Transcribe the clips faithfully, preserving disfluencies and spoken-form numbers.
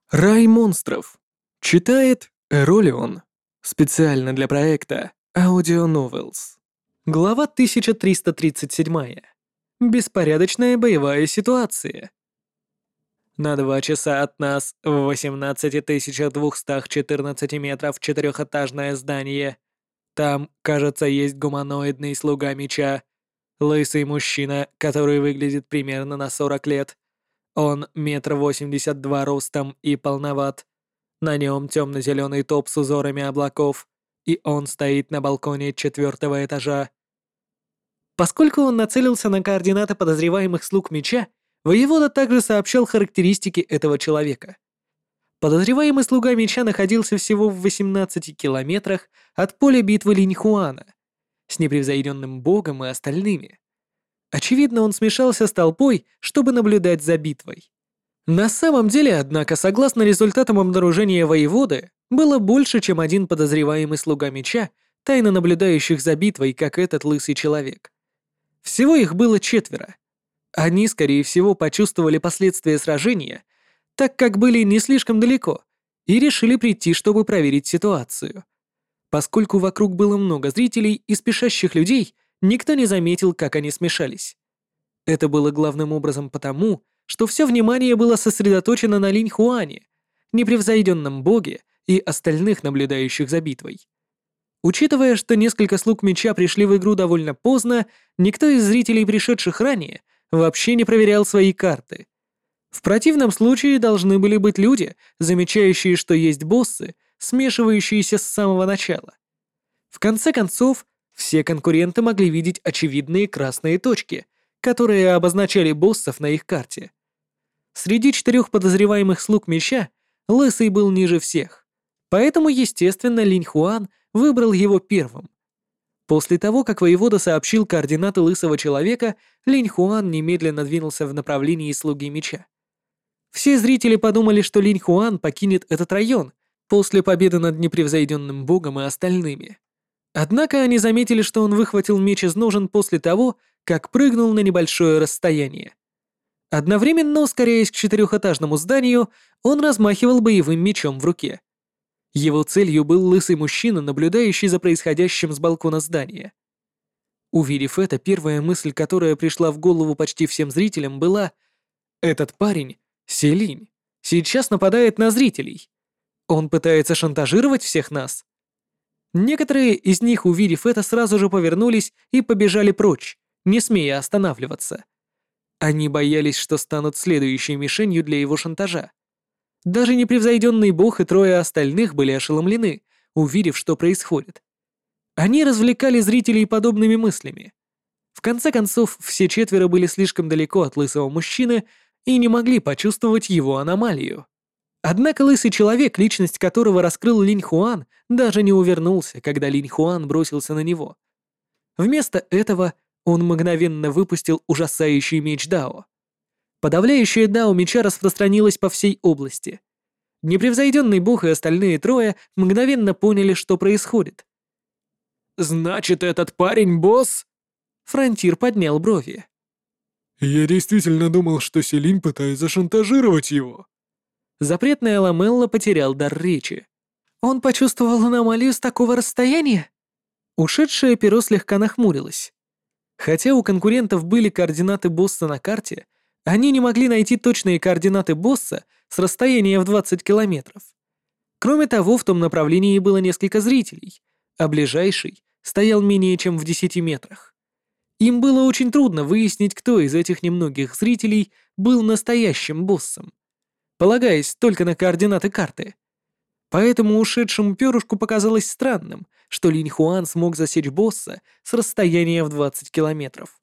Рай монстров. Читает Эролион. Специально для проекта Audio Novels. Глава тысяча триста тридцать семь. Беспорядочная боевая ситуация. На два часа от нас в восемнадцати тысячах двухстах четырнадцати метров четырехэтажное здание. Там, кажется, есть гуманоидный слуга меча. Лысый мужчина, который выглядит примерно на сорок лет. Он метр восемьдесят два ростом и полноват. На нем темно-зеленый топ с узорами облаков, и он стоит на балконе четвертого этажа. Поскольку он нацелился на координаты подозреваемых слуг меча, воевода также сообщал характеристики этого человека. Подозреваемый слуга меча находился всего в восемнадцати километрах от поля битвы Линьхуана, с непревзойденным богом и остальными. Очевидно, он смешался с толпой, чтобы наблюдать за битвой. На самом деле, однако, согласно результатам обнаружения воеводы, было больше, чем один подозреваемый слуга меча, тайно наблюдающих за битвой, как этот лысый человек. Всего их было четверо. Они, скорее всего, почувствовали последствия сражения, так как были не слишком далеко, и решили прийти, чтобы проверить ситуацию. Поскольку вокруг было много зрителей и спешащих людей, никто не заметил, как они смешались. Это было главным образом потому, что все внимание было сосредоточено на Линьхуане, непревзойденном боге и остальных наблюдающих за битвой. Учитывая, что несколько слуг меча пришли в игру довольно поздно, никто из зрителей, пришедших ранее, вообще не проверял свои карты. В противном случае должны были быть люди, замечающие, что есть боссы, смешивающиеся с самого начала. В конце концов, все конкуренты могли видеть очевидные красные точки, которые обозначали боссов на их карте. Среди четырех подозреваемых слуг меча Лысый был ниже всех, поэтому, естественно, Линьхуан выбрал его первым. После того, как воевода сообщил координаты лысого человека, Линьхуан немедленно двинулся в направлении слуги меча. Все зрители подумали, что Линьхуан покинет этот район после победы над непревзойденным богом и остальными. Однако они заметили, что он выхватил меч из ножен после того, как прыгнул на небольшое расстояние. Одновременно, ускоряясь к четырехэтажному зданию, он размахивал боевым мечом в руке. Его целью был лысый мужчина, наблюдающий за происходящим с балкона здания. Увидев это, первая мысль, которая пришла в голову почти всем зрителям, была: «Этот парень, Селинь, сейчас нападает на зрителей. Он пытается шантажировать всех нас». Некоторые из них, увидев это, сразу же повернулись и побежали прочь, не смея останавливаться. Они боялись, что станут следующей мишенью для его шантажа. Даже непревзойденный бог и трое остальных были ошеломлены, увидев, что происходит. Они развлекали зрителей подобными мыслями. В конце концов, все четверо были слишком далеко от лысого мужчины и не могли почувствовать его аномалию. Однако лысый человек, личность которого раскрыл Линьхуан, даже не увернулся, когда Линьхуан бросился на него. Вместо этого он мгновенно выпустил ужасающий меч Дао. Подавляющее Дао меча распространилось по всей области. Непревзойденный бог и остальные трое мгновенно поняли, что происходит. «Значит, этот парень босс?» Фронтир поднял брови. «Я действительно думал, что Селинь пытается шантажировать его». Запретная Ламелла потерял дар речи. Он почувствовал аномалию с такого расстояния? Ушедшее перо слегка нахмурилось. Хотя у конкурентов были координаты босса на карте, они не могли найти точные координаты босса с расстояния в двадцать километров. Кроме того, в том направлении было несколько зрителей, а ближайший стоял менее чем в десяти метрах. Им было очень трудно выяснить, кто из этих немногих зрителей был настоящим боссом, полагаясь только на координаты карты. Поэтому ушедшему перышку показалось странным, что Линьхуан смог засечь босса с расстояния в двадцать километров.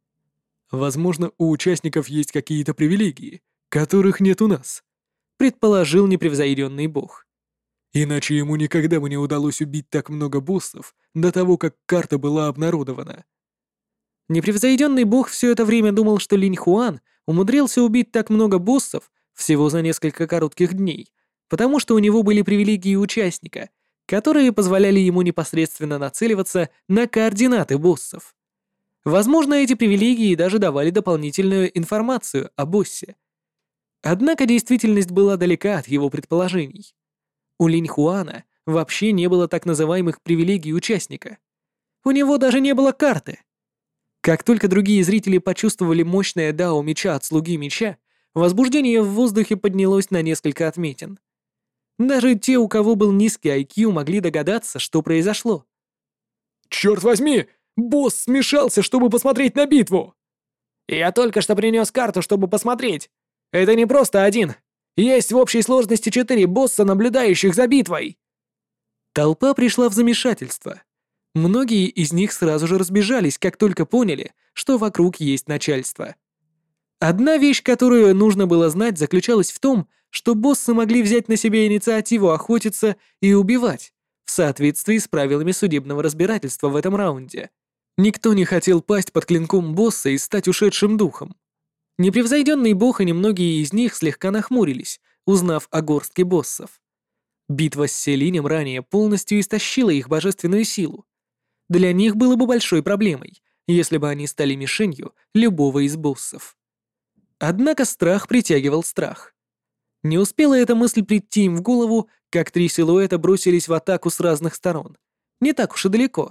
«Возможно, у участников есть какие-то привилегии, которых нет у нас», предположил непревзойденный бог. «Иначе ему никогда бы не удалось убить так много боссов до того, как карта была обнародована». Непревзойденный бог все это время думал, что Линьхуан умудрился убить так много боссов всего за несколько коротких дней, потому что у него были привилегии участника, которые позволяли ему непосредственно нацеливаться на координаты боссов. Возможно, эти привилегии даже давали дополнительную информацию о боссе. Однако действительность была далека от его предположений. У Линь Хуана вообще не было так называемых привилегий участника. У него даже не было карты. Как только другие зрители почувствовали мощное дао меча от слуги меча, возбуждение в воздухе поднялось на несколько отметин. Даже те, у кого был низкий ай кью, могли догадаться, что произошло. «Черт возьми! Босс смешался, чтобы посмотреть на битву!» «Я только что принес карту, чтобы посмотреть. Это не просто один. Есть в общей сложности четыре босса, наблюдающих за битвой». Толпа пришла в замешательство. Многие из них сразу же разбежались, как только поняли, что вокруг есть начальство. Одна вещь, которую нужно было знать, заключалась в том, что боссы могли взять на себя инициативу охотиться и убивать, в соответствии с правилами судебного разбирательства в этом раунде. Никто не хотел пасть под клинком босса и стать ушедшим духом. Непревзойденный бог и немногие из них слегка нахмурились, узнав о горстке боссов. Битва с Селинем ранее полностью истощила их божественную силу. Для них было бы большой проблемой, если бы они стали мишенью любого из боссов. Однако страх притягивал страх. Не успела эта мысль прийти им в голову, как три силуэта бросились в атаку с разных сторон. Не так уж и далеко.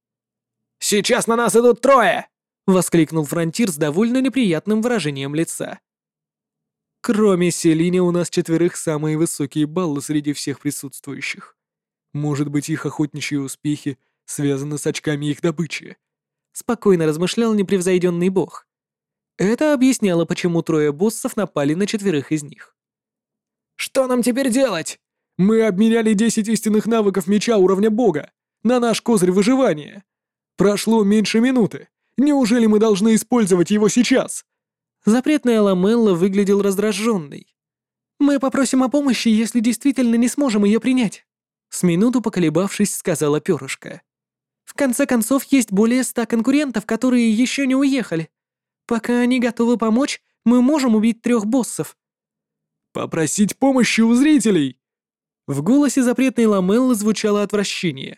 «Сейчас на нас идут трое!» — воскликнул Фронтир с довольно неприятным выражением лица. Кроме Селини у нас четверых самые высокие баллы среди всех присутствующих. Может быть, их охотничьи успехи связаны с очками их добычи. Спокойно размышлял непревзойденный бог. Это объясняло, почему трое боссов напали на четверых из них. «Что нам теперь делать? Мы обменяли десять истинных навыков меча уровня бога на наш козырь выживания. Прошло меньше минуты. Неужели мы должны использовать его сейчас?» Запретная Ламелла выглядел раздраженной. «Мы попросим о помощи, если действительно не сможем ее принять», с минуту поколебавшись, сказала Перышко. «В конце концов, есть более ста конкурентов, которые еще не уехали. Пока они готовы помочь, мы можем убить трех боссов». «Попросить помощи у зрителей!» В голосе запретной Ламеллы звучало отвращение.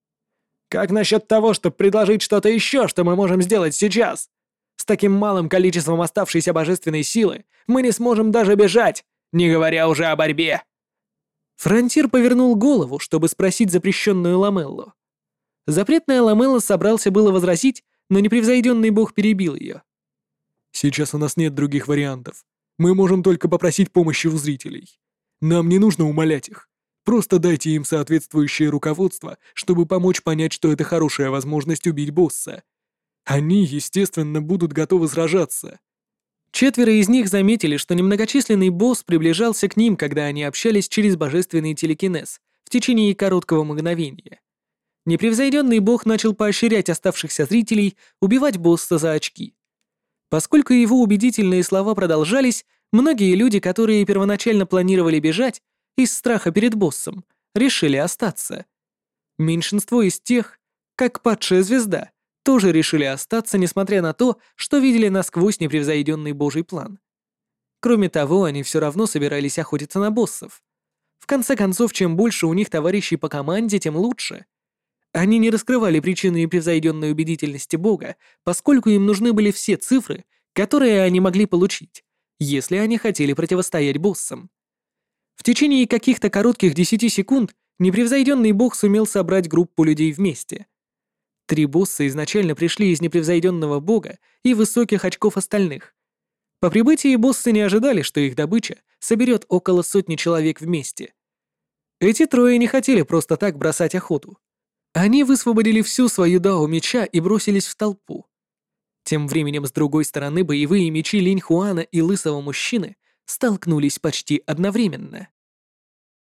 «Как насчет того, чтобы предложить что-то еще, что мы можем сделать сейчас? С таким малым количеством оставшейся божественной силы мы не сможем даже бежать, не говоря уже о борьбе». Фронтир повернул голову, чтобы спросить запрещенную Ламеллу. Запретная Ламелла собрался было возразить, но непревзойденный бог перебил ее. «Сейчас у нас нет других вариантов. Мы можем только попросить помощи у зрителей. Нам не нужно умолять их. Просто дайте им соответствующее руководство, чтобы помочь понять, что это хорошая возможность убить босса. Они, естественно, будут готовы сражаться». Четверо из них заметили, что немногочисленный босс приближался к ним, когда они общались через божественный телекинез в течение короткого мгновения. Непревзойденный бог начал поощрять оставшихся зрителей убивать босса за очки. Поскольку его убедительные слова продолжались, многие люди, которые первоначально планировали бежать из страха перед боссом, решили остаться. Меньшинство из тех, как падшая звезда, тоже решили остаться, несмотря на то, что видели насквозь непревзойденный божий план. Кроме того, они все равно собирались охотиться на боссов. В конце концов, чем больше у них товарищей по команде, тем лучше. Они не раскрывали причины непревзойденной убедительности бога, поскольку им нужны были все цифры, которые они могли получить, если они хотели противостоять боссам. В течение каких-то коротких десяти секунд непревзойденный бог сумел собрать группу людей вместе. Три босса изначально пришли из непревзойденного бога и высоких очков остальных. По прибытии боссы не ожидали, что их добыча соберет около сотни человек вместе. Эти трое не хотели просто так бросать охоту. Они высвободили всю свою дао меча и бросились в толпу. Тем временем с другой стороны боевые мечи Линь Хуана и Лысого Мужчины столкнулись почти одновременно.